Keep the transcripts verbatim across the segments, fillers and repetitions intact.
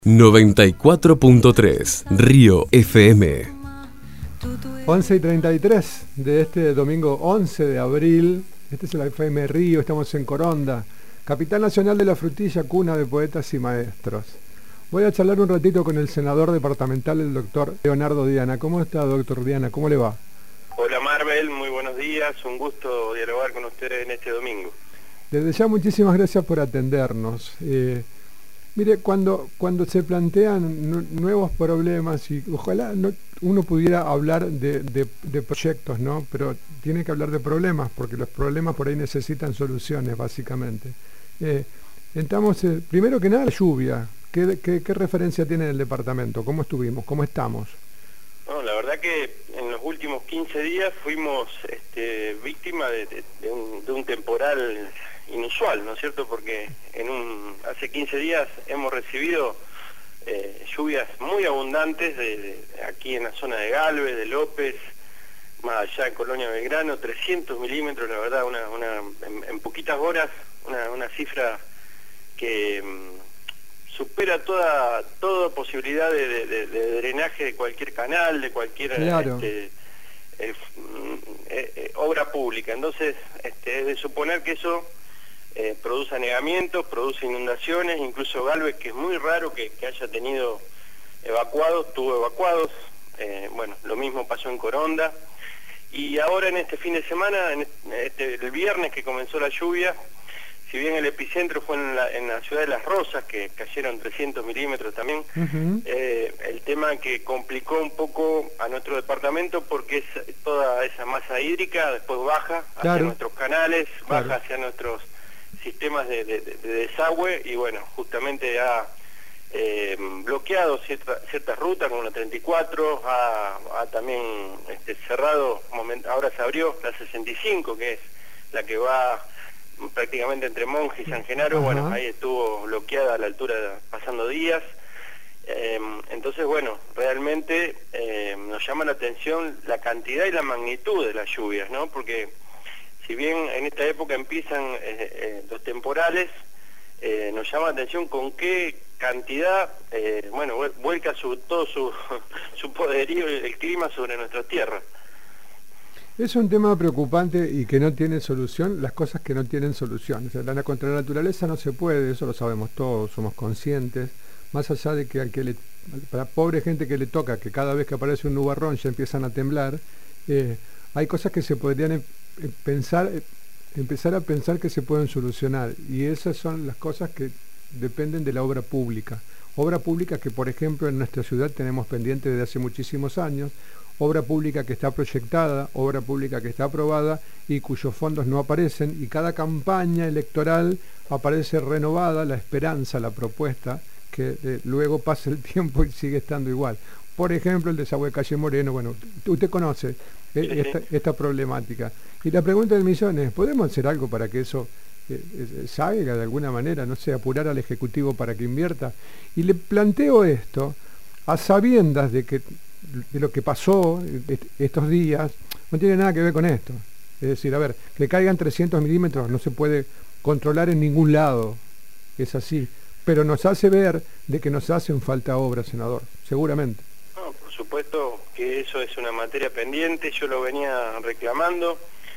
noventa y cuatro punto tres Río F M. once y treinta y tres de este domingo once de abril. Este es el F M Río, estamos en Coronda, capital nacional de la frutilla, cuna de poetas y maestros. Voy a charlar un ratito con el senador departamental, el doctor Leonardo Diana. ¿Cómo está, doctor Diana? ¿Cómo le va? Hola Marvel, muy buenos días, un gusto dialogar con ustedes en este domingo. Desde ya muchísimas gracias por atendernos. Eh, mire, cuando, cuando se plantean nuevos problemas, y ojalá no, uno pudiera hablar de, de, de proyectos, ¿no? Pero tiene que hablar de problemas, porque los problemas por ahí necesitan soluciones, básicamente. Eh, entramos, eh, primero que nada, la lluvia. ¿Qué, qué, ¿Qué referencia tiene el departamento? ¿Cómo estuvimos? ¿Cómo estamos? No, la verdad que en los últimos quince días fuimos este, víctima de, de, de, un, de un temporal inusual, ¿no es cierto? Porque en un, hace quince días hemos recibido eh, lluvias muy abundantes de, de, aquí en la zona de Galvez, de López, más allá en Colonia Belgrano, trescientos milímetros, la verdad, una, una, en, en poquitas horas, una, una cifra que mmm, supera toda toda posibilidad de, de, de, de drenaje de cualquier canal, de cualquier claro. este, eh, eh, eh, obra pública. Entonces, este, es de suponer que eso eh, produce anegamientos, produce inundaciones, incluso Galvez, que es muy raro que, que haya tenido evacuados, tuvo evacuados, eh, bueno, lo mismo pasó en Coronda, y ahora en este fin de semana, en este, el viernes que comenzó la lluvia, si bien el epicentro fue en la, en la ciudad de Las Rosas, que cayeron trescientos milímetros también, uh-huh. eh, el tema que complicó un poco a nuestro departamento, porque es toda esa masa hídrica después baja hacia claro. nuestros canales, baja claro. hacia nuestros sistemas de, de, de desagüe, y bueno, justamente ha eh, bloqueado cierta, ciertas rutas como la treinta y cuatro, ha, ha también este, cerrado, moment, ahora se abrió la sesenta y cinco, que es la que va prácticamente entre Monje y San Genaro. Ajá. Bueno, ahí estuvo bloqueada a la altura, de, pasando días. Eh, entonces, bueno, realmente eh, nos llama la atención la cantidad y la magnitud de las lluvias, ¿no? Porque si bien en esta época empiezan eh, eh, los temporales, eh, nos llama la atención con qué cantidad, eh, bueno, vuelca su, todo su, su poderío el clima sobre nuestras tierras. Es un tema preocupante y que no tiene solución, las cosas que no tienen solución. O sea, la contra la naturaleza no se puede, eso lo sabemos todos, somos conscientes. Más allá de que al que le, para pobre gente que le toca, que cada vez que aparece un nubarrón ya empiezan a temblar, eh, hay cosas que se podrían eh, pensar, eh, empezar a pensar que se pueden solucionar. Y esas son las cosas que dependen de la obra pública. Obra pública que, por ejemplo, en nuestra ciudad tenemos pendiente desde hace muchísimos años. Obra pública que está proyectada, obra pública que está aprobada y cuyos fondos no aparecen, y cada campaña electoral aparece renovada la esperanza, la propuesta, que eh, luego pasa el tiempo y sigue estando igual. Por ejemplo, el desagüe de Calle Moreno, bueno, usted conoce eh, esta, esta problemática. Y la pregunta del millón es, ¿podemos hacer algo para que eso eh, eh, salga de alguna manera? No sé, apurar al Ejecutivo para que invierta. Y le planteo esto a sabiendas de que de lo que pasó estos días, no tiene nada que ver con esto. Es decir, a ver, que caigan trescientos milímetros no se puede controlar en ningún lado, es así, pero nos hace ver de que nos hacen falta obras, senador, seguramente. No, por supuesto que eso es una materia pendiente, yo lo venía reclamando,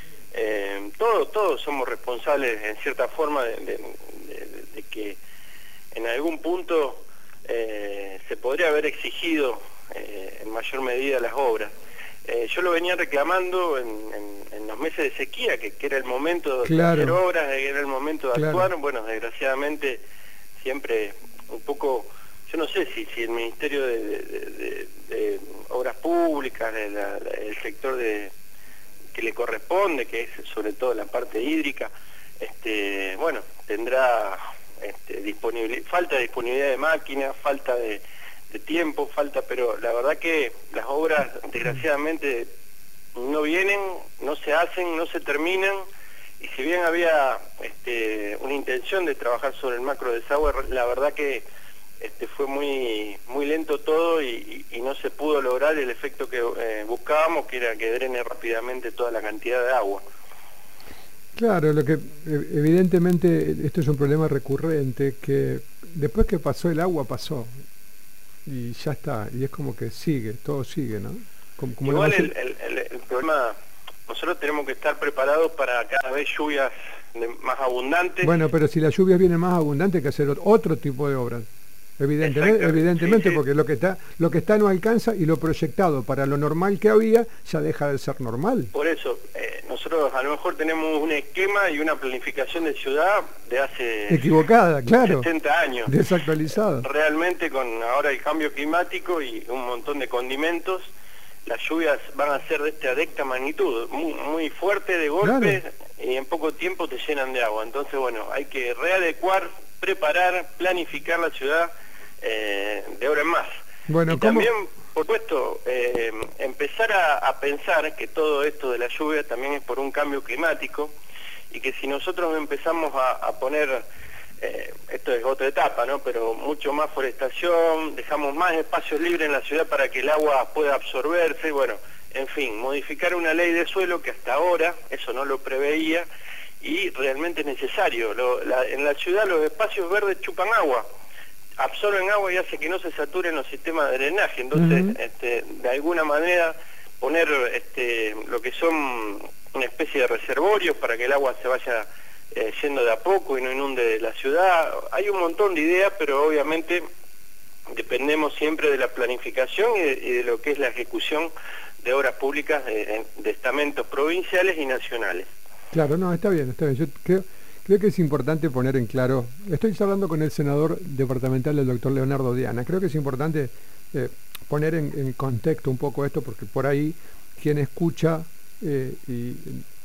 eh, todos, todos somos responsables en cierta forma de, de, de, de que en algún punto eh, se podría haber exigido Eh, en mayor medida las obras. Eh, yo lo venía reclamando en, en, en los meses de sequía, que, que era el momento de claro. hacer obras, que era el momento de claro. actuar. Bueno, desgraciadamente siempre un poco, yo no sé si, si el Ministerio de, de, de, de Obras Públicas, de la, la, el sector de que le corresponde, que es sobre todo la parte hídrica, este, bueno, tendrá este, disponibilidad, falta de disponibilidad de máquinas, falta de de tiempo, falta, pero la verdad que las obras desgraciadamente no vienen, no se hacen, no se terminan, y si bien había este, una intención de trabajar sobre el macro desagüe, la verdad que este, fue muy muy lento todo y, y, y no se pudo lograr el efecto que eh, buscábamos, que era que drene rápidamente toda la cantidad de agua. Claro, lo que evidentemente esto es un problema recurrente, que después que pasó el agua pasó. y ya está, y es como que sigue, todo sigue, ¿no? Como, como Igual la el, el, el, el problema, nosotros tenemos que estar preparados para cada vez lluvias de, más abundantes. Bueno, pero si las lluvias vienen más abundantes hay que hacer otro tipo de obras. Evidentemente, evidentemente, sí, sí. Porque lo que está, lo que está no alcanza, y lo proyectado para lo normal que había ya deja de ser normal. Por eso, eh, nosotros a lo mejor tenemos un esquema y una planificación de ciudad de hace equivocada, claro, setenta años, desactualizada. Realmente con ahora el cambio climático y un montón de condimentos, las lluvias van a ser de esta, de esta magnitud, muy, muy fuerte de golpe, claro. Y en poco tiempo te llenan de agua. Entonces, bueno, hay que readecuar, preparar, planificar la ciudad eh, de ahora en más. Bueno, y ¿cómo? También, por supuesto, eh, empezar a, a pensar que todo esto de la lluvia también es por un cambio climático, y que si nosotros empezamos a, a poner, eh, esto es otra etapa, ¿no? Pero mucho más forestación, dejamos más espacios libres en la ciudad para que el agua pueda absorberse, bueno, en fin, modificar una ley de suelo que hasta ahora eso no lo preveía, y realmente es necesario. Lo, la, en la ciudad los espacios verdes chupan agua, absorben agua y hace que no se saturen los sistemas de drenaje. Entonces, uh-huh. este, de alguna manera, poner este, lo que son una especie de reservorios para que el agua se vaya eh, yendo de a poco y no inunde la ciudad. Hay un montón de ideas, pero obviamente dependemos siempre de la planificación y de, y de lo que es la ejecución de obras públicas de, de estamentos provinciales y nacionales. Claro, no, está bien, está bien. Yo creo, creo que es importante poner en claro, estoy hablando con el senador departamental, el doctor Leonardo Diana, creo que es importante eh, poner en, en contexto un poco esto, porque por ahí quien escucha eh, y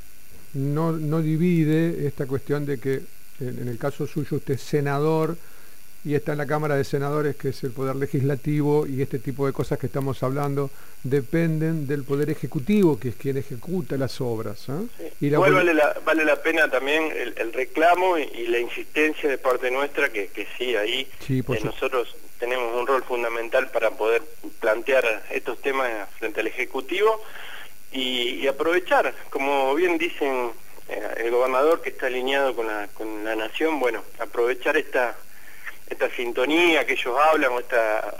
no, no divide esta cuestión de que en, en el caso suyo usted es senador y está en la Cámara de Senadores, que es el Poder Legislativo, y este tipo de cosas que estamos hablando dependen del Poder Ejecutivo, que es quien ejecuta las obras. ¿eh? Sí. Y la Igual vale la, vale la pena también el, el reclamo y, y la insistencia de parte nuestra, que, que sí, ahí sí, eh, nosotros tenemos un rol fundamental para poder plantear estos temas frente al Ejecutivo y, y aprovechar, como bien dicen eh, el gobernador, que está alineado con la, con la nación, bueno, aprovechar esta... esta sintonía que ellos hablan, o este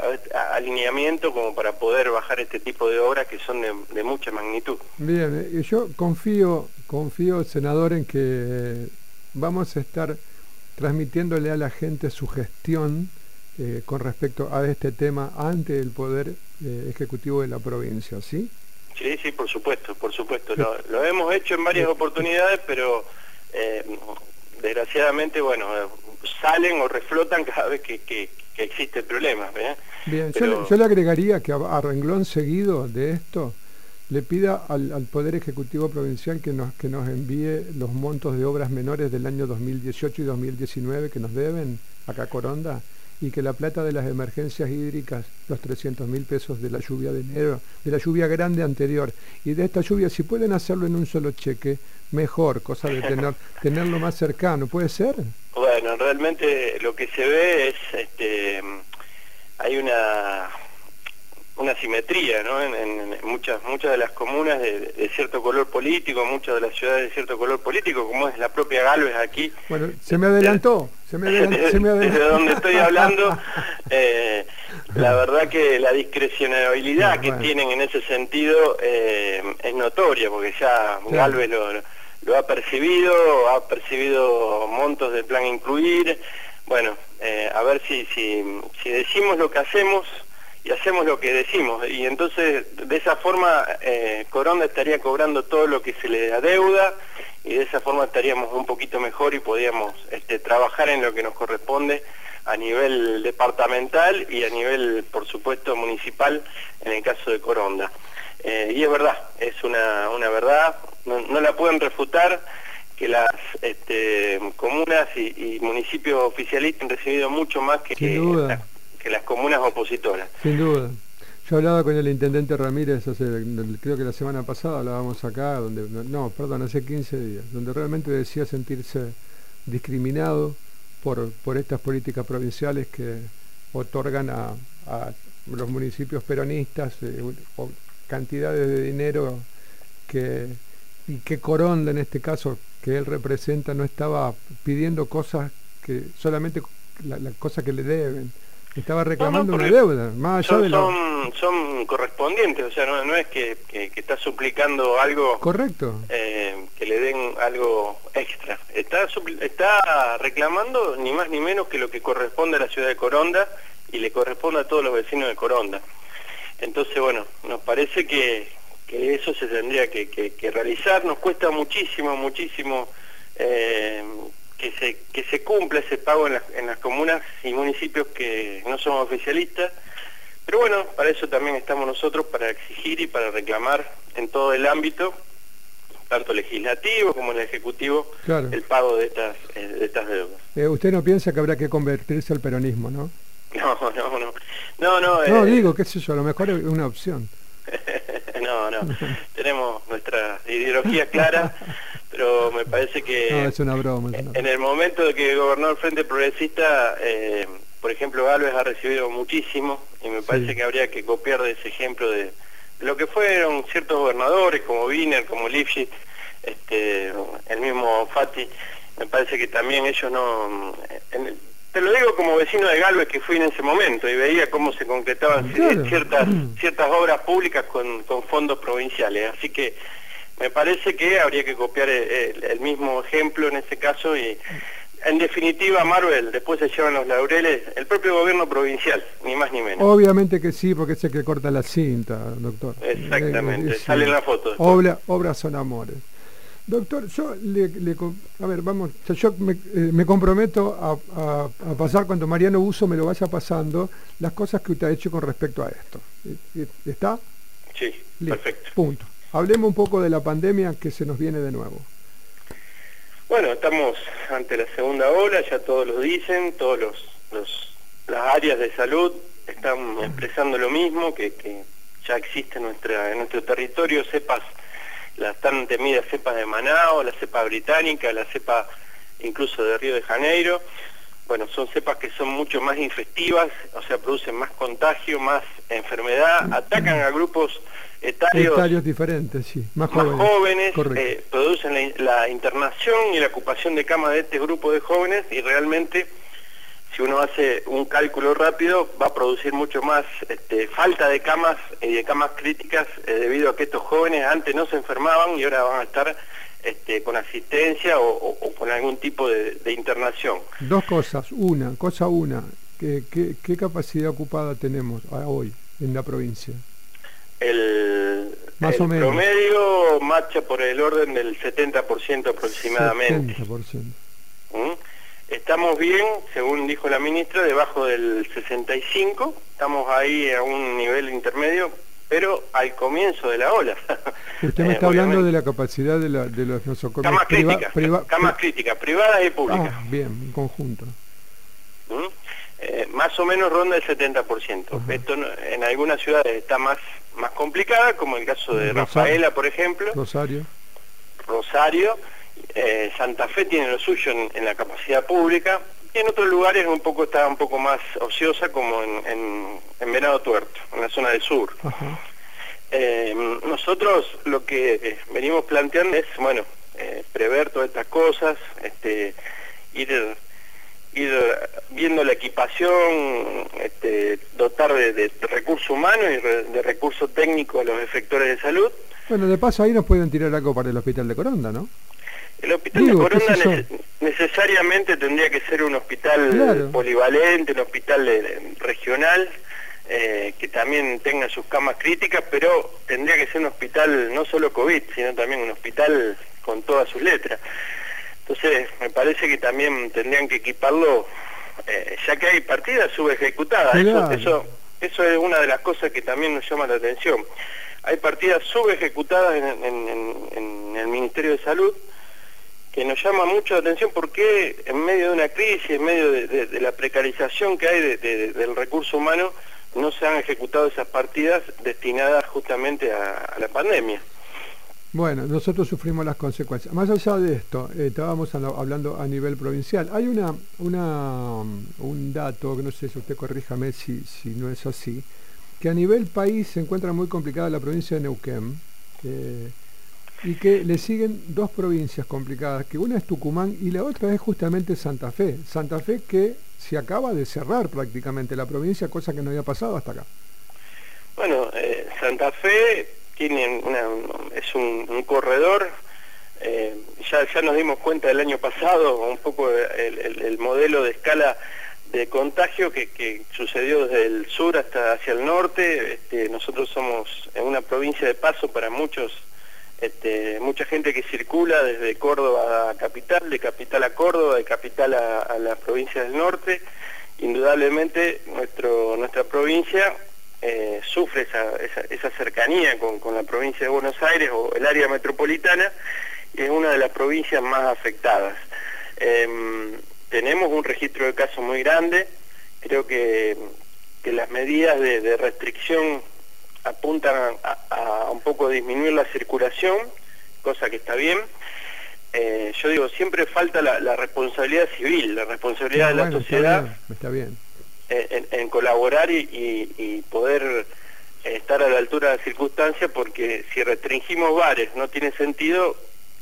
alineamiento como para poder bajar este tipo de obras que son de, de mucha magnitud. Bien, yo confío, confío, senador, en que vamos a estar transmitiéndole a la gente su gestión eh, con respecto a este tema ante el Poder eh, Ejecutivo de la provincia, ¿sí? Sí, sí, por supuesto, por supuesto. Lo, lo hemos hecho en varias oportunidades, pero eh, desgraciadamente, bueno, salen o reflotan cada vez que, que, que existe el problema. ¿eh? Bien, Pero... yo, le, yo le agregaría que a, a renglón seguido de esto, le pida al, al Poder Ejecutivo Provincial que nos, que nos envíe los montos de obras menores del año dos mil dieciocho y dos mil diecinueve que nos deben acá a Coronda, y que la plata de las emergencias hídricas, los trescientos mil pesos de la lluvia de enero, de la lluvia grande anterior, y de esta lluvia, si pueden hacerlo en un solo cheque, mejor, cosa de tener tenerlo más cercano, ¿puede ser? Bueno, realmente lo que se ve es, este, hay una una simetría, ¿no? En, en, en muchas muchas de las comunas de, de cierto color político, muchas de las ciudades de cierto color político, como es la propia Galvez aquí. Bueno, se me adelantó, se me adelantó. Se me adelantó. Desde donde estoy hablando, eh, la verdad que la discrecionalidad no, que bueno. tienen en ese sentido eh, es notoria, porque ya claro. Galvez lo, lo ha percibido, ha percibido montos del plan incluir. Bueno, eh, a ver si, si, si decimos lo que hacemos y hacemos lo que decimos, y entonces de esa forma eh, Coronda estaría cobrando todo lo que se le adeuda, y de esa forma estaríamos un poquito mejor y podríamos este, trabajar en lo que nos corresponde a nivel departamental y a nivel, por supuesto, municipal, en el caso de Coronda. Eh, y es verdad, es una, una verdad, no, no la pueden refutar, que las este, comunas y, y municipios oficialistas han recibido mucho más que... Sin duda. La, que las comunas opositoras. Sin duda. Yo hablaba con el intendente Ramírez hace, creo que la semana pasada hablábamos acá, donde no, perdón, hace quince días, donde realmente decía sentirse discriminado por, por estas políticas provinciales que otorgan a, a los municipios peronistas eh, o cantidades de dinero que, y que Coronda, en este caso, que él representa, no estaba pidiendo cosas que solamente la, la cosa que le deben, Estaba reclamando no, no, una deuda, más allá son, de lo... son, son correspondientes, o sea, no, no es que, que, que está suplicando algo... Correcto. Eh, que le den algo extra. Está, está reclamando ni más ni menos que lo que corresponde a la ciudad de Coronda y le corresponde a todos los vecinos de Coronda. Entonces, bueno, nos parece que, que eso se tendría que, que, que realizar. Nos cuesta muchísimo, muchísimo eh, que se que se cumpla ese pago en las, en las comunas y municipios que no somos oficialistas. Pero bueno, para eso también estamos nosotros, para exigir y para reclamar en todo el ámbito, tanto legislativo como el ejecutivo, claro, el pago de estas eh, de estas deudas. Eh, usted no piensa que habrá que convertirse al peronismo, ¿no? No, no, no. No, no, no eh... digo, qué sé yo, a lo mejor es una opción. no, no. Tenemos nuestra ideología clara, pero me parece que... No, es una broma. Es una broma. En el momento de que gobernó el Frente Progresista, eh, por ejemplo, Gálvez ha recibido muchísimo, y me parece sí. que habría que copiar de ese ejemplo de lo que fueron ciertos gobernadores como Wiener, como Lifshitz, este, el mismo Fatti. Me parece que también ellos no... En, te lo digo como vecino de Gálvez que fui en ese momento y veía cómo se concretaban claro. ciertas ciertas obras públicas con, con fondos provinciales. Así que me parece que habría que copiar el, el, el mismo ejemplo en ese caso y... En definitiva, Marvel, después se llevan los laureles el propio gobierno provincial, ni más ni menos. Obviamente que sí, porque es el que corta la cinta, doctor. Exactamente, eh, eh, sale en la foto. Obra, obras son amores. Doctor, yo le, le a ver, vamos, yo me, eh, me comprometo a, a, a pasar cuando Mariano Busso me lo vaya pasando las cosas que usted ha hecho con respecto a esto. ¿Está? Sí, listo, perfecto. Punto. Hablemos un poco de la pandemia que se nos viene de nuevo. Bueno, estamos ante la segunda ola, ya todos lo dicen, todos los, los las áreas de salud están expresando lo mismo, que, que ya existe en, nuestra, en nuestro territorio cepas, las tan temidas cepas de Manaos, la cepa británica, la cepa incluso de Río de Janeiro. Bueno, son cepas que son mucho más infestivas, o sea, producen más contagio, más enfermedad, atacan a grupos etarios, etarios diferentes, sí, más jóvenes, más jóvenes eh, producen la, la internación y la ocupación de cama de este grupo de jóvenes y realmente, si uno hace un cálculo rápido, va a producir mucho más este, falta de camas y de camas críticas eh, debido a que estos jóvenes antes no se enfermaban y ahora van a estar este, con asistencia o, o, o con algún tipo de, de internación. Dos cosas, una, cosa una, ¿qué, qué, qué capacidad ocupada tenemos hoy en la provincia? El, Más el o menos. promedio marcha por el orden del setenta por ciento aproximadamente. setenta por ciento. ¿Mm? Estamos bien, según dijo la ministra, debajo del sesenta y cinco por ciento, estamos ahí a un nivel intermedio, pero al comienzo de la ola. Usted me está eh, hablando de la capacidad de, la, de los nosocomios. Camas críticas, priva, camas pri críticas, privadas y públicas. Ah, bien, en conjunto. ¿Mm? Eh, más o menos ronda el setenta por ciento. Ajá. Esto no, en algunas ciudades está más, más complicada, como el caso de Rosario, Rafaela, por ejemplo. Rosario. Rosario. Eh, Santa Fe tiene lo suyo en, en la capacidad pública. Y en otros lugares un poco está un poco más ociosa, como en, en, en Venado Tuerto, en la zona del sur. Eh, nosotros lo que eh, venimos planteando es, bueno, eh, prever todas estas cosas, este, ir... ir viendo la equipación, este, dotar de, de recursos humanos y re, de recursos técnicos a los efectores de salud. Bueno, de paso ahí nos pueden tirar algo para el hospital de Coronda, ¿no? El hospital Digo, de Coronda neces necesariamente tendría que ser un hospital claro. polivalente, un hospital de, de, regional, eh, que también tenga sus camas críticas, pero tendría que ser un hospital no solo COVID, sino también un hospital con todas sus letras. Entonces, me parece que también tendrían que equiparlo, eh, ya que hay partidas subejecutadas. Claro. Eso, eso, eso es una de las cosas que también nos llama la atención. Hay partidas subejecutadas en, en, en, en el Ministerio de Salud que nos llama mucho la atención porque en medio de una crisis, en medio de, de, de la precarización que hay de, de, del recurso humano, no se han ejecutado esas partidas destinadas justamente a, a la pandemia. Bueno, nosotros sufrimos las consecuencias. Más allá de esto, eh, estábamos hablando a nivel provincial. Hay una, una un dato, que no sé si usted corríjame si, si no es así, que a nivel país se encuentra muy complicada la provincia de Neuquén, eh, y que le siguen dos provincias complicadas, que una es Tucumán y la otra es justamente Santa Fe. Santa Fe que se acaba de cerrar prácticamente la provincia, cosa que no había pasado hasta acá. Bueno, eh, Santa Fe tiene una, es un, un corredor, eh, ya, ya nos dimos cuenta el año pasado un poco el, el, el modelo de escala de contagio que, que sucedió desde el sur hasta hacia el norte. Este, nosotros somos una provincia de paso para muchos, este, mucha gente que circula desde Córdoba a Capital, de Capital a Córdoba, de Capital a, a las provincias del norte. Indudablemente nuestro, nuestra provincia eh, sufre esa, esa, esa cercanía con, con la provincia de Buenos Aires o el área metropolitana, y es una de las provincias más afectadas. Eh, Tenemos un registro de casos muy grande. Creo que, que las medidas de, de restricción apuntan a, a un poco disminuir la circulación, cosa que está bien. Eh, yo digo, siempre falta la, la responsabilidad civil, la responsabilidad no, de la bueno, sociedad está bien, está bien. En, en colaborar y, y, y poder estar a la altura de la circunstancia, porque si restringimos bares no tiene sentido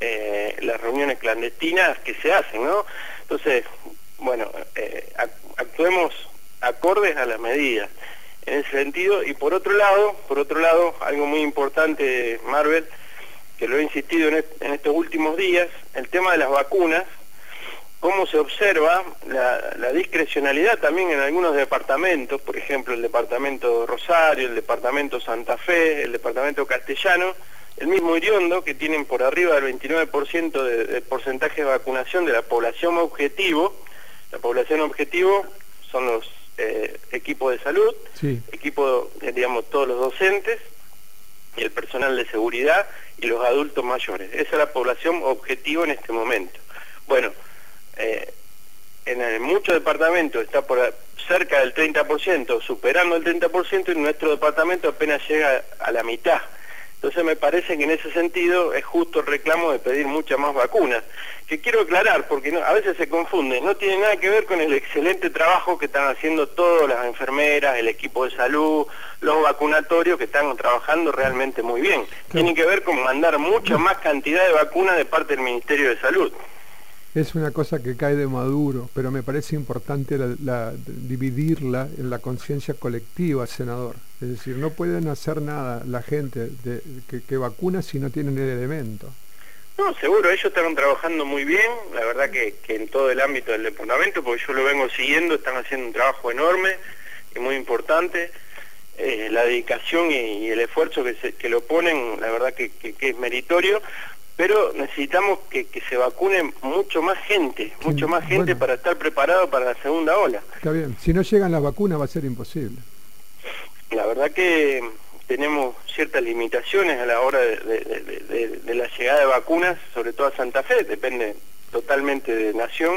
eh, las reuniones clandestinas que se hacen, ¿no? Entonces, bueno, eh, actuemos acordes a las medidas en ese sentido. Y por otro lado, por otro lado, algo muy importante, Marvel, que lo he insistido en, est en estos últimos días, el tema de las vacunas, cómo se observa la, la discrecionalidad también en algunos departamentos, por ejemplo el departamento Rosario, el departamento Santa Fe, el departamento Castellano, el mismo Iriondo, que tienen por arriba del veintinueve por ciento de, de porcentaje de vacunación de la población objetivo. La población objetivo son los eh, equipos de salud, sí. equipos, eh, digamos, todos los docentes, y el personal de seguridad, y los adultos mayores. Esa es la población objetivo en este momento. Bueno, eh, en, en muchos departamentos está por cerca del treinta por ciento, superando el treinta por ciento, y nuestro departamento apenas llega a la mitad. Entonces me parece que en ese sentido es justo el reclamo de pedir muchas más vacunas, que quiero aclarar porque no, a veces se confunde, no tiene nada que ver con el excelente trabajo que están haciendo todas las enfermeras, el equipo de salud, los vacunatorios, que están trabajando realmente muy bien. Tiene que ver con mandar mucha más cantidad de vacunas de parte del Ministerio de Salud. Es una cosa que cae de maduro, pero me parece importante la, la, dividirla en la conciencia colectiva, senador. Es decir, no pueden hacer nada la gente de, que, que vacuna si no tienen el elemento. No, seguro, ellos están trabajando muy bien, la verdad que, que en todo el ámbito del departamento, porque yo lo vengo siguiendo, están haciendo un trabajo enorme y muy importante. Eh, la dedicación y, y el esfuerzo que, se, que lo ponen, la verdad que, que, que es meritorio. Pero necesitamos que, que se vacune mucho más gente, sí, mucho más gente bueno. para estar preparado para la segunda ola. Está bien, si no llegan las vacunas va a ser imposible. La verdad que tenemos ciertas limitaciones a la hora de, de, de, de, de la llegada de vacunas, sobre todo a Santa Fe, depende totalmente de Nación.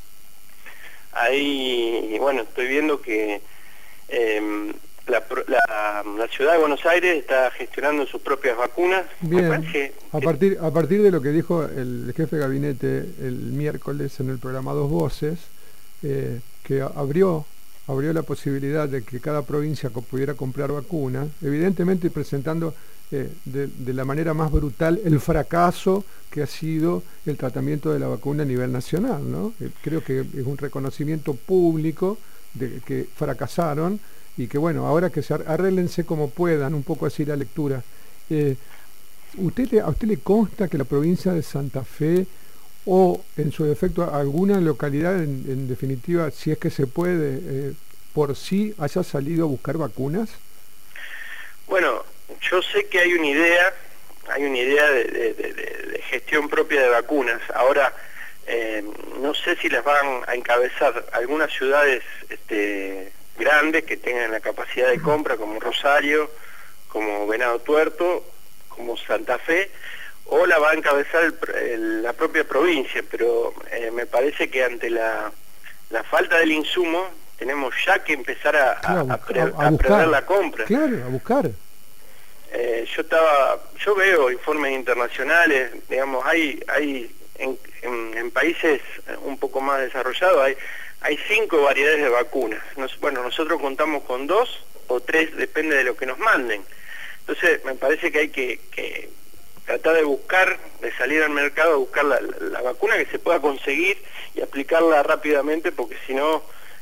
Ahí, bueno, estoy viendo que eh, La, la, la ciudad de Buenos Aires está gestionando sus propias vacunas. Bien, que, a, partir, a partir de lo que dijo el jefe de gabinete el miércoles en el programa Dos Voces, eh, que abrió, abrió la posibilidad de que cada provincia pudiera comprar vacunas, evidentemente presentando eh, de, de la manera más brutal el fracaso que ha sido el tratamiento de la vacuna a nivel nacional, ¿no? Eh, creo que es un reconocimiento público de que fracasaron, y que bueno, ahora que se arréglense como puedan, un poco así la lectura. Eh, ¿usted, ¿A usted le consta que la provincia de Santa Fe, o en su defecto alguna localidad, en, en definitiva, si es que se puede, eh, por sí haya salido a buscar vacunas? Bueno, yo sé que hay una idea, hay una idea de, de, de, de gestión propia de vacunas. Ahora, eh, no sé si las van a encabezar algunas ciudades este, grandes que tengan la capacidad de compra, como Rosario, como Venado Tuerto, como Santa Fe, o la va a encabezar el, el, la propia provincia, pero eh, me parece que ante la, la falta del insumo tenemos ya que empezar a, claro, a, a, pre, a, a, a prever la compra. Claro, a buscar. Eh, yo estaba, yo veo informes internacionales, digamos, hay, hay en, en, en países un poco más desarrollados, hay, hay cinco variedades de vacunas. Nos, bueno, nosotros contamos con dos o tres, depende de lo que nos manden. Entonces, me parece que hay que, que tratar de buscar, de salir al mercado a buscar la, la, la vacuna que se pueda conseguir y aplicarla rápidamente, porque si no,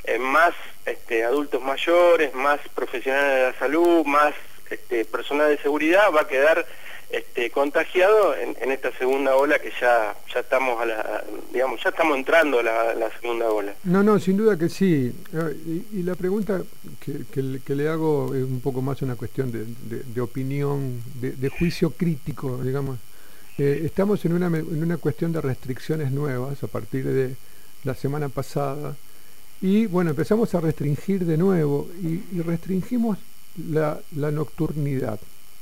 eh, más este, adultos mayores, más profesionales de la salud, más este, personal de seguridad va a quedar este, contagiado en, en esta segunda ola que ya ya estamos a la, digamos, ya estamos entrando a la, la segunda ola. No, no, sin duda que sí. Y, y la pregunta que, que, que le hago es un poco más una cuestión de, de, de opinión, de, de juicio crítico, digamos. Eh, estamos en una, en una cuestión de restricciones nuevas a partir de la semana pasada y bueno, empezamos a restringir de nuevo y, y restringimos la, la nocturnidad.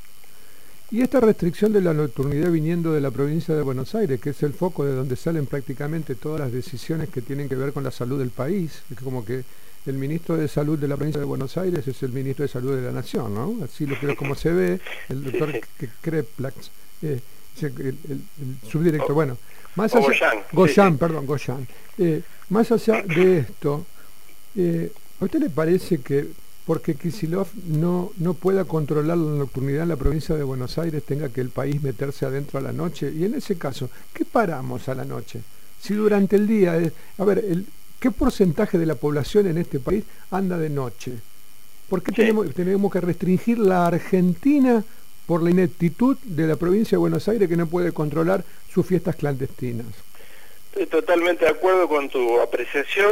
Y esta restricción de la nocturnidad viniendo de la provincia de Buenos Aires, que es el foco de donde salen prácticamente todas las decisiones que tienen que ver con la salud del país, es como que el ministro de Salud de la provincia de Buenos Aires es el ministro de Salud de la Nación, ¿no? Así lo que como se ve, el doctor Kreplax, eh, el, el, el subdirector, bueno, más allá, Goyan, Goyan, sí, sí. perdón, Goyan, eh, más allá de esto, eh, ¿a usted le parece que porque Kicillof no, no pueda controlar la nocturnidad en la provincia de Buenos Aires, tenga que el país meterse adentro a la noche? Y en ese caso, ¿qué paramos a la noche? Si durante el día, es, a ver, el, ¿qué porcentaje de la población en este país anda de noche? ¿Por qué sí. tenemos, tenemos que restringir la Argentina por la ineptitud de la provincia de Buenos Aires que no puede controlar sus fiestas clandestinas? Estoy totalmente de acuerdo con tu apreciación.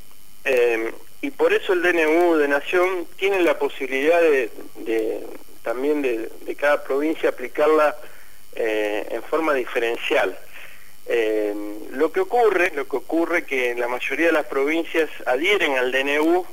Eh, y por eso el D N U de Nación tiene la posibilidad de, de también de, de cada provincia aplicarla eh, en forma diferencial. Eh, lo que ocurre, lo que ocurre que en la mayoría de las provincias adhieren al D N U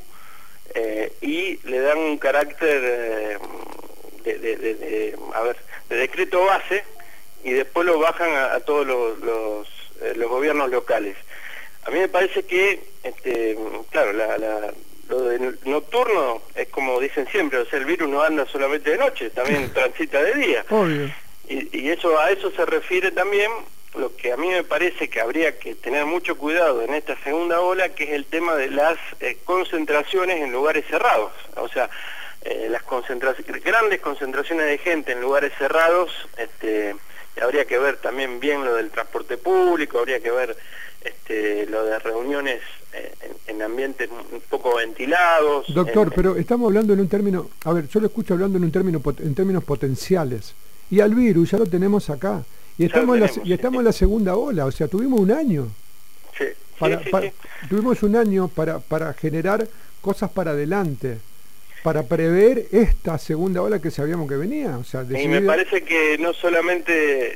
eh, y le dan un carácter eh, de, de, de, de, a ver, de decreto base y después lo bajan a, a todos los, los, eh, los gobiernos locales. A mí me parece que, este, claro, la, la, lo de nocturno es como dicen siempre, o sea, el virus no anda solamente de noche, también transita de día. Obvio. Y, y eso a eso se refiere también lo que a mí me parece que habría que tener mucho cuidado en esta segunda ola, que es el tema de las eh, concentraciones en lugares cerrados. O sea, eh, las concentraciones, grandes concentraciones de gente en lugares cerrados, este, habría que ver también bien lo del transporte público, habría que ver este, lo de reuniones eh, en, en ambientes un poco ventilados. Doctor, en, pero estamos hablando en un término, a ver, yo lo escucho hablando en un término en términos potenciales, y al virus ya lo tenemos acá, y estamos, tenemos, en, la, y estamos sí. en la segunda ola, o sea, tuvimos un año, sí, para, sí, sí, para, sí. tuvimos un año para, para generar cosas para adelante, para prever esta segunda ola que sabíamos que venía. O sea, decidida... Y me parece que no solamente,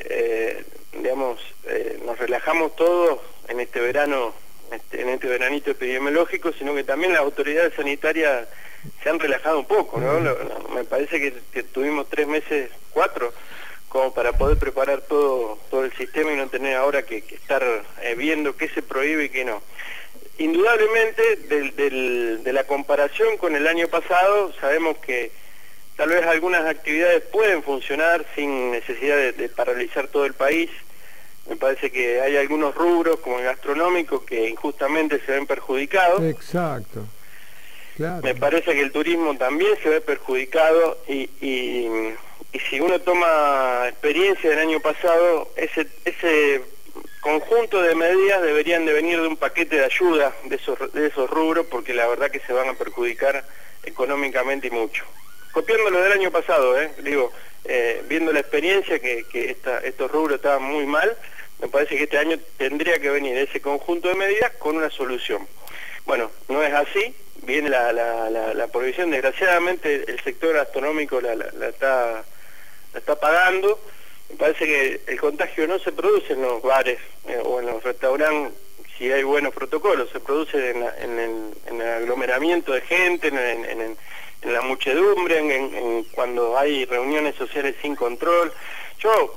eh, digamos, eh, nos relajamos todos en este verano, este, en este veranito epidemiológico, sino que también las autoridades sanitarias se han relajado un poco, ¿no? Mm. Lo, no me parece que, que tuvimos tres meses, cuatro, como para poder preparar todo todo el sistema y no tener ahora que, que estar eh, viendo qué se prohíbe y qué no. Indudablemente, del, del, de la comparación con el año pasado, sabemos que tal vez algunas actividades pueden funcionar sin necesidad de, de paralizar todo el país. Me parece que hay algunos rubros, como el gastronómico, que injustamente se ven perjudicados. Exacto. Claro. Me parece que el turismo también se ve perjudicado y, y, y si uno toma experiencia del año pasado, ese... ese conjunto de medidas deberían de venir de un paquete de ayuda de esos, de esos rubros, porque la verdad que se van a perjudicar económicamente y mucho. Copiando lo del año pasado, eh, digo, eh, viendo la experiencia que, que esta, estos rubros estaban muy mal, me parece que este año tendría que venir ese conjunto de medidas con una solución. Bueno, no es así, viene la, la, la, la prohibición, desgraciadamente el sector gastronómico la, la, la, está, la está pagando. Me parece que el contagio no se produce en los bares eh, o en los restaurantes si hay buenos protocolos, se produce en, la, en, el, en el aglomeramiento de gente, en, en, en, en la muchedumbre, en, en, en cuando hay reuniones sociales sin control. Yo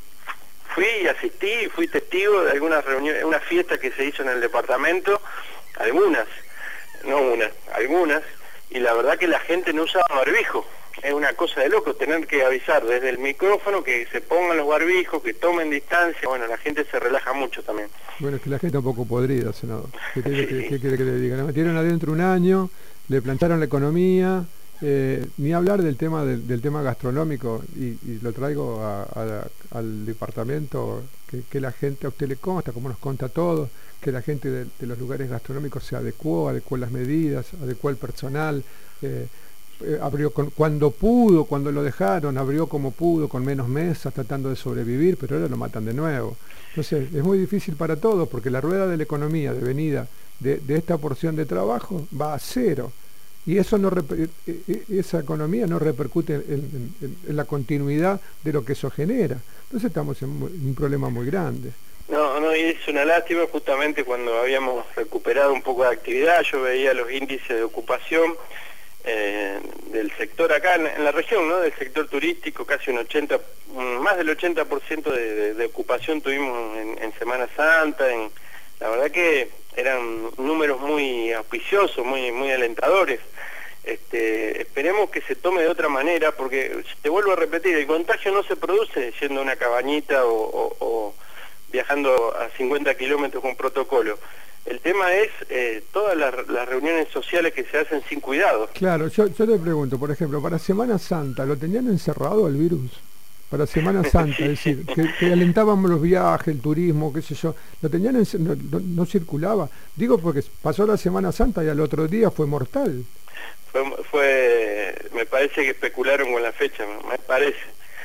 fui y asistí, fui testigo de algunas reuniones, una fiesta que se hizo en el departamento, algunas, no unas, algunas, y la verdad que la gente no usaba barbijo. Es una cosa de loco tener que avisar desde el micrófono que se pongan los barbijos, que tomen distancia. Bueno, la gente se relaja mucho también. Bueno, es que la gente un poco podrida, senador. ¿Qué quiere, sí. que, ¿qué quiere que le diga? La metieron adentro un año, le plantaron la economía, eh, ni hablar del tema del, del tema gastronómico, y, y lo traigo a, a, al departamento, que, que la gente a usted le consta, como nos conta a todos, que la gente de, de los lugares gastronómicos se adecuó, adecuó las medidas, adecuó el personal, eh, eh, abrió con, cuando pudo, cuando lo dejaron, abrió como pudo, con menos mesas, tratando de sobrevivir, pero ahora lo matan de nuevo. Entonces es muy difícil para todos, porque la rueda de la economía de venida de, de esta porción de trabajo va a cero. Y eso no esa economía no repercute en, en, en la continuidad de lo que eso genera. Entonces estamos en un problema muy grande. No, no, y es una lástima. Justamente cuando habíamos recuperado un poco de actividad, yo veía los índices de ocupación eh, del sector acá en, en la región, ¿no? Del sector turístico, casi un ochenta, más del ochenta por ciento de, de, de ocupación tuvimos en, en Semana Santa. En, la verdad que eran números muy auspiciosos, muy, muy alentadores. Este, esperemos que se tome de otra manera, porque te vuelvo a repetir, el contagio no se produce yendo a una cabañita o, o, o viajando a cincuenta kilómetros con protocolo. El tema es eh, todas las, las reuniones sociales que se hacen sin cuidado. Claro, yo, yo te pregunto, por ejemplo, para Semana Santa, ¿lo tenían encerrado el virus? Para Semana Santa, es decir, que, que alentábamos los viajes, el turismo, qué sé yo, lo tenían en, no, no, no circulaba. Digo porque pasó la Semana Santa y al otro día fue mortal. Fue, fue, me parece que especularon con la fecha, me parece.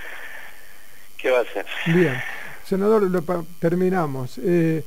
¿Qué va a ser? Bien, senador, lo, terminamos. Eh,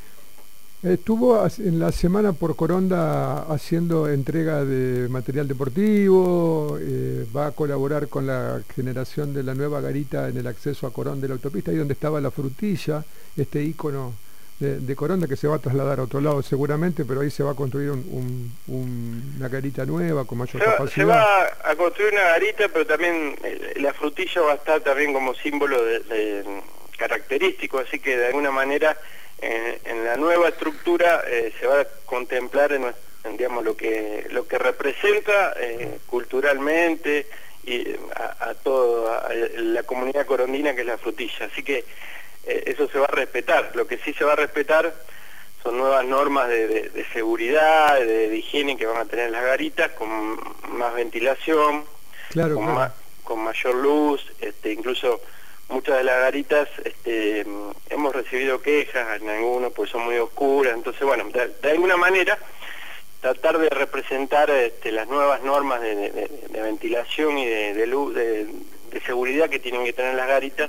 estuvo en la semana por Coronda haciendo entrega de material deportivo, eh, va a colaborar con la generación de la nueva garita en el acceso a Corón de la autopista, ahí donde estaba la frutilla, este ícono de, de Coronda que se va a trasladar a otro lado seguramente, pero ahí se va a construir un, un, un, una garita nueva con mayor se va, capacidad. Se va a construir una garita, pero también eh, la frutilla va a estar también como símbolo de, de, característico, así que de alguna manera eh, en la nueva estructura eh, se va a contemplar en, en, digamos, lo que lo que representa eh, culturalmente y a, a toda la comunidad corondina, que es la frutilla, así que eh, eso se va a respetar. Lo que sí se va a respetar son nuevas normas de, de, de seguridad, de, de higiene que van a tener las garitas, con más ventilación, claro, con, claro. Ma, con mayor luz, este, incluso muchas de las garitas este, hemos recibido quejas en algunos pues son muy oscuras, entonces bueno, de, de alguna manera tratar de representar este, las nuevas normas de, de, de, de ventilación y de, de luz, de, de seguridad que tienen que tener las garitas,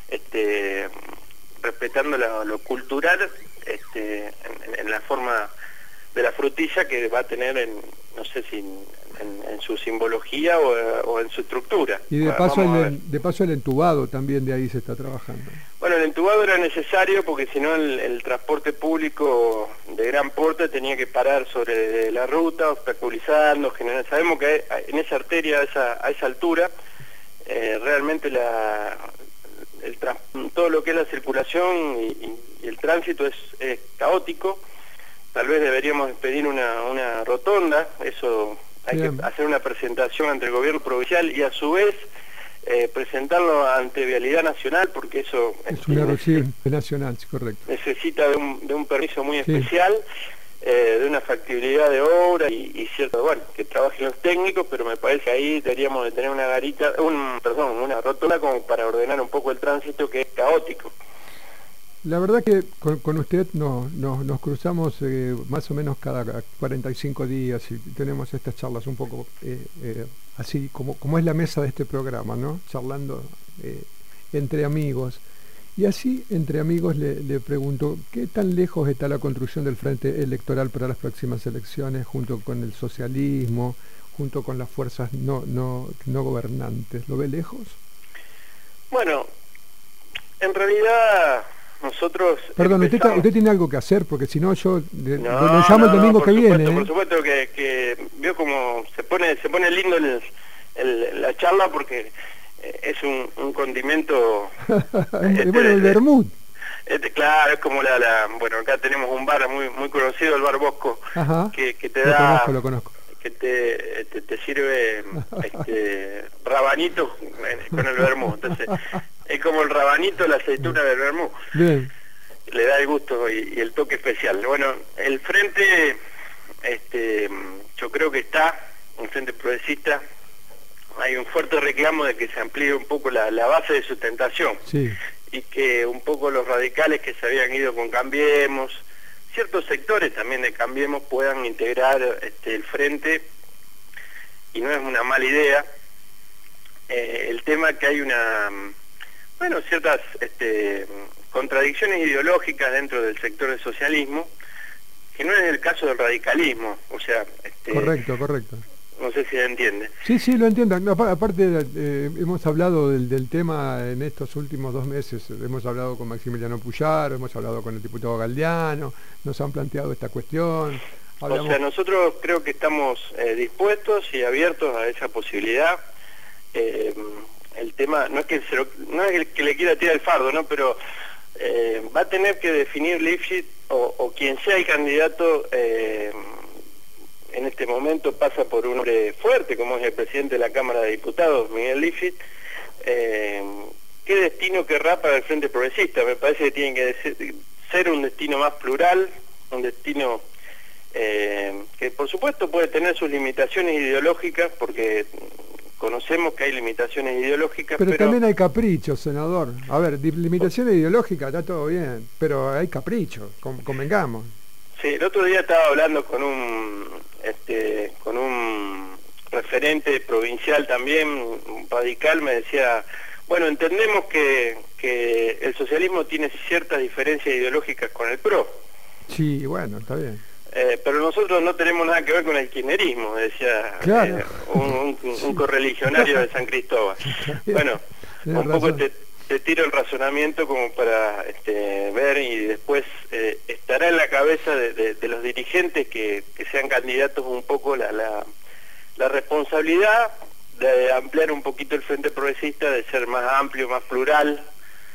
este, respetando lo, lo cultural este, en, en la forma de la frutilla que va a tener en, no sé si en, en, en su simbología o, o en su estructura. Y de paso, el, de paso el entubado también de ahí se está trabajando. Bueno, el entubado era necesario porque si no el, el transporte público de gran porte tenía que parar sobre la ruta, obstaculizando, generando. Sabemos que en esa arteria, a esa, a esa altura, eh, realmente la, el, todo lo que es la circulación y, y, y el tránsito es, es caótico. Tal vez deberíamos pedir una, una rotonda, eso hay Bien. que hacer una presentación ante el gobierno provincial y a su vez eh, presentarlo ante Vialidad Nacional, porque eso es este, una recién nacional, sí, correcto. Necesita de un, de un permiso muy sí. especial, eh, de una factibilidad de obra y, y cierto, bueno, que trabajen los técnicos, pero me parece que ahí deberíamos de tener una garita, un, perdón, una rotonda como para ordenar un poco el tránsito que es caótico. La verdad que con, con usted no, no, nos cruzamos eh, más o menos cada cuarenta y cinco días y tenemos estas charlas un poco eh, eh, así como, como es la mesa de este programa, ¿no? Charlando eh, entre amigos. Y así, entre amigos, le, le pregunto, ¿qué tan lejos está la construcción del frente electoral para las próximas elecciones, junto con el socialismo, junto con las fuerzas no, no, no gobernantes? ¿Lo ve lejos? Bueno, en realidad... Nosotros Perdón, empezamos... usted, usted tiene algo que hacer, porque si no yo le, no, le llamo no, el domingo no, que supuesto, viene. ¿eh? Por supuesto que, que veo como se pone se pone lindo el, el, la charla, porque es un, un condimento... este, bueno, el vermut. Este, claro, es como la, la... Bueno, acá tenemos un bar muy muy conocido, el Bar Bosco, Ajá, que, que te lo da... conozco, lo conozco. que te, te, te sirve este, rabanito con el vermú. Entonces, es como el rabanito, la aceituna del vermú. Bien. Le da el gusto y, y el toque especial. Bueno, el frente, este, yo creo que está, un frente progresista, hay un fuerte reclamo de que se amplíe un poco la, la base de sustentación. Sí. Y que un poco los radicales que se habían ido con Cambiemos ciertos sectores también de Cambiemos puedan integrar este, el frente, y no es una mala idea. Eh, el tema es que hay una, bueno, ciertas este, contradicciones ideológicas dentro del sector del socialismo, que no es el caso del radicalismo, o sea... Este, correcto, correcto. No sé si se entiende. Sí, sí, lo entiendo. No, aparte, eh, hemos hablado del, del tema en estos últimos dos meses. Hemos hablado con Maximiliano Puyaro, hemos hablado con el diputado Galdiano, nos han planteado esta cuestión. Hablamos... O sea, nosotros creo que estamos eh, dispuestos y abiertos a esa posibilidad. Eh, el tema, no es que se lo, no es el que le quiera tirar el fardo, ¿no? Pero eh, va a tener que definir Lifshitz o, o quien sea el candidato... Eh, en este momento pasa por un hombre fuerte, como es el presidente de la Cámara de Diputados, Miguel Lifshitz. Eh, ¿Qué destino querrá para el Frente Progresista? Me parece que tiene que ser un destino más plural, un destino eh, que por supuesto puede tener sus limitaciones ideológicas, porque conocemos que hay limitaciones ideológicas, pero, pero también hay caprichos, senador. A ver, limitaciones ideológicas, está todo bien, pero hay caprichos, convengamos. Sí, el otro día estaba hablando con un este, con un referente provincial también, un radical, me decía, bueno, entendemos que, que el socialismo tiene ciertas diferencias ideológicas con el P R O. Sí, bueno, está bien. Eh, pero nosotros no tenemos nada que ver con el kirchnerismo, decía claro. eh, un, un, un correligionario de San Cristóbal. Bueno, un poco te, te tiro el razonamiento como para este, ver, y después eh, estará en la cabeza de, de, de los dirigentes que, que sean candidatos un poco la, la, la responsabilidad de ampliar un poquito el Frente Progresista, de ser más amplio, más plural,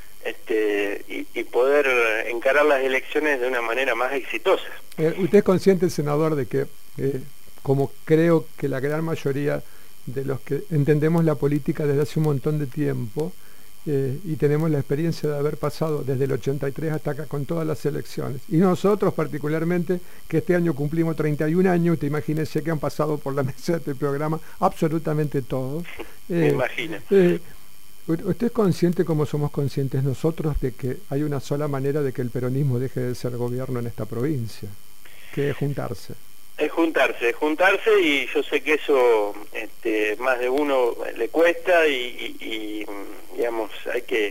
este, y, y poder encarar las elecciones de una manera más exitosa. Eh, ¿Usted es consciente, senador, de que, eh, como creo que la gran mayoría de los que entendemos la política desde hace un montón de tiempo, eh, y tenemos la experiencia de haber pasado desde el ochenta y tres hasta acá con todas las elecciones, y nosotros particularmente, que este año cumplimos treinta y un años, usted imagínese que han pasado por la mesa de este programa absolutamente todos. Eh, Me imagino. Eh, ¿Usted es consciente, como somos conscientes nosotros, de que hay una sola manera de que el peronismo deje de ser gobierno en esta provincia, que es juntarse? Es juntarse, es juntarse, y yo sé que eso este, más de uno le cuesta, y, y, y digamos, hay que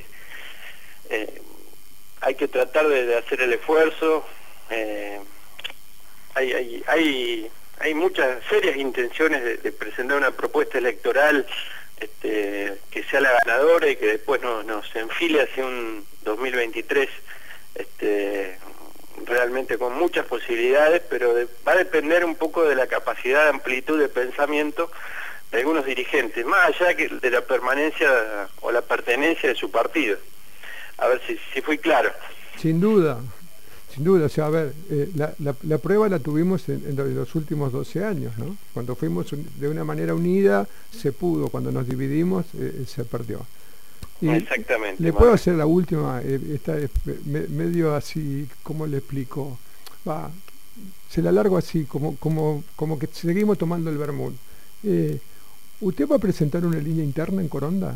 eh, hay que tratar de, de hacer el esfuerzo. Eh, hay, hay, hay, hay muchas serias intenciones de, de presentar una propuesta electoral Este, que sea la ganadora y que después nos, nos enfile hacia un dos mil veintitrés este, realmente con muchas posibilidades, pero de, va a depender un poco de la capacidad de amplitud de pensamiento de algunos dirigentes, más allá que de la permanencia o la pertenencia de su partido. A ver si, si fui claro. Sin duda, sin duda. O sea, a ver, eh, la, la, la prueba la tuvimos en, en los últimos doce años, ¿no? Cuando fuimos un, de una manera unida, se pudo. Cuando nos dividimos, eh, se perdió. Y exactamente. ¿Le puedo hacer la última? Eh, esta es me, medio así, ¿cómo le explico? Va, se la largo así, como, como, como que seguimos tomando el vermut. Eh, ¿Usted va a presentar una línea interna en Coronda?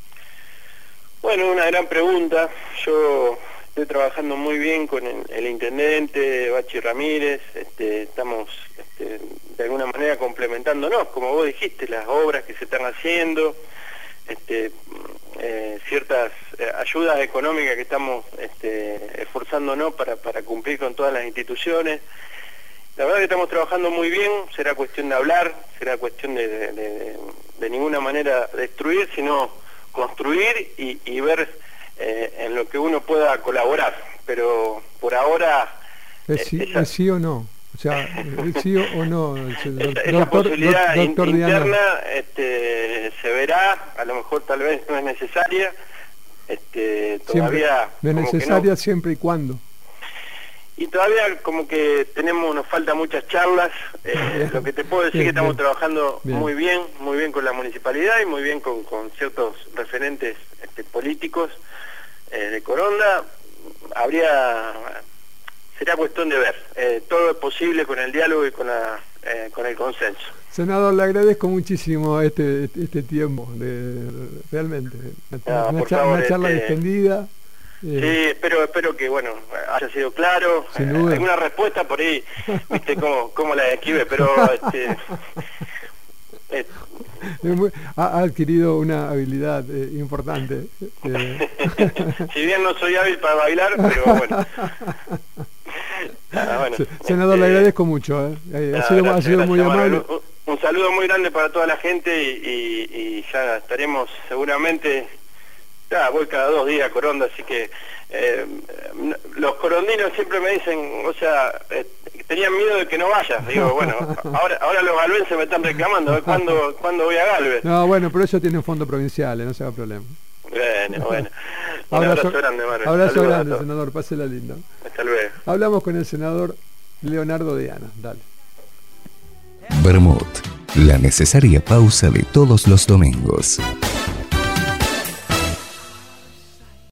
Bueno, una gran pregunta. Yo estoy trabajando muy bien con el, el intendente Bachi Ramírez, este, estamos este, de alguna manera complementándonos, como vos dijiste, las obras que se están haciendo, este, eh, ciertas eh, ayudas económicas que estamos este, esforzándonos para, para cumplir con todas las instituciones. La verdad que estamos trabajando muy bien, será cuestión de hablar, será cuestión de, de, de, de ninguna manera destruir, sino construir y, y ver eh, en lo que uno pueda colaborar, pero por ahora... ¿Es sí, esa, ¿es sí o no? O sea, ¿es sí o no? Esa, doctor, esa posibilidad do, doctor in, interna Diana. este, se verá, a lo mejor tal vez no es necesaria, este, todavía... Siempre, no es necesaria no. Siempre y cuando. Y todavía como que tenemos, nos falta muchas charlas, eh, lo que te puedo decir es que estamos bien. trabajando bien. muy bien, muy bien con la municipalidad y muy bien con, con ciertos referentes este, políticos eh, de Coronda. Habría, sería cuestión de ver, eh, todo es posible con el diálogo y con, la, eh, con el consenso. Senador, le agradezco muchísimo este, este tiempo, de, realmente, una, no, una, por charla, favor, una charla este... distendida. Eh, sí, espero, espero que, bueno, haya sido claro. Sin duda. Alguna respuesta por ahí, viste cómo, cómo la escribe, pero este, eh, ha, ha adquirido una habilidad eh, importante. Eh. Si bien no soy hábil para bailar, pero bueno. Ah, bueno, Senador, este, le agradezco mucho. Eh. Eh, ah, ha sido, gracias, ha sido gracias, muy Manuel. amable. Un, un saludo muy grande para toda la gente y, y, y ya estaremos seguramente. Ya, voy cada dos días a Coronda, así que eh, los corondinos siempre me dicen, o sea, eh, tenían miedo de que no vayas. Digo, bueno, ahora ahora los galvenses me están reclamando, ¿eh? ¿Cuándo, ¿cuándo voy a Galvez? No, bueno, pero ellos tienen fondos provinciales, no se haga problema. Bueno, bueno. Un Abrazo, abrazo grande, Manuel. Abrazo Saludos a grande, todos. senador, pásela lindo. Hasta luego. Hablamos con el senador Leonardo Diana, dale. Vermut, la necesaria pausa de todos los domingos.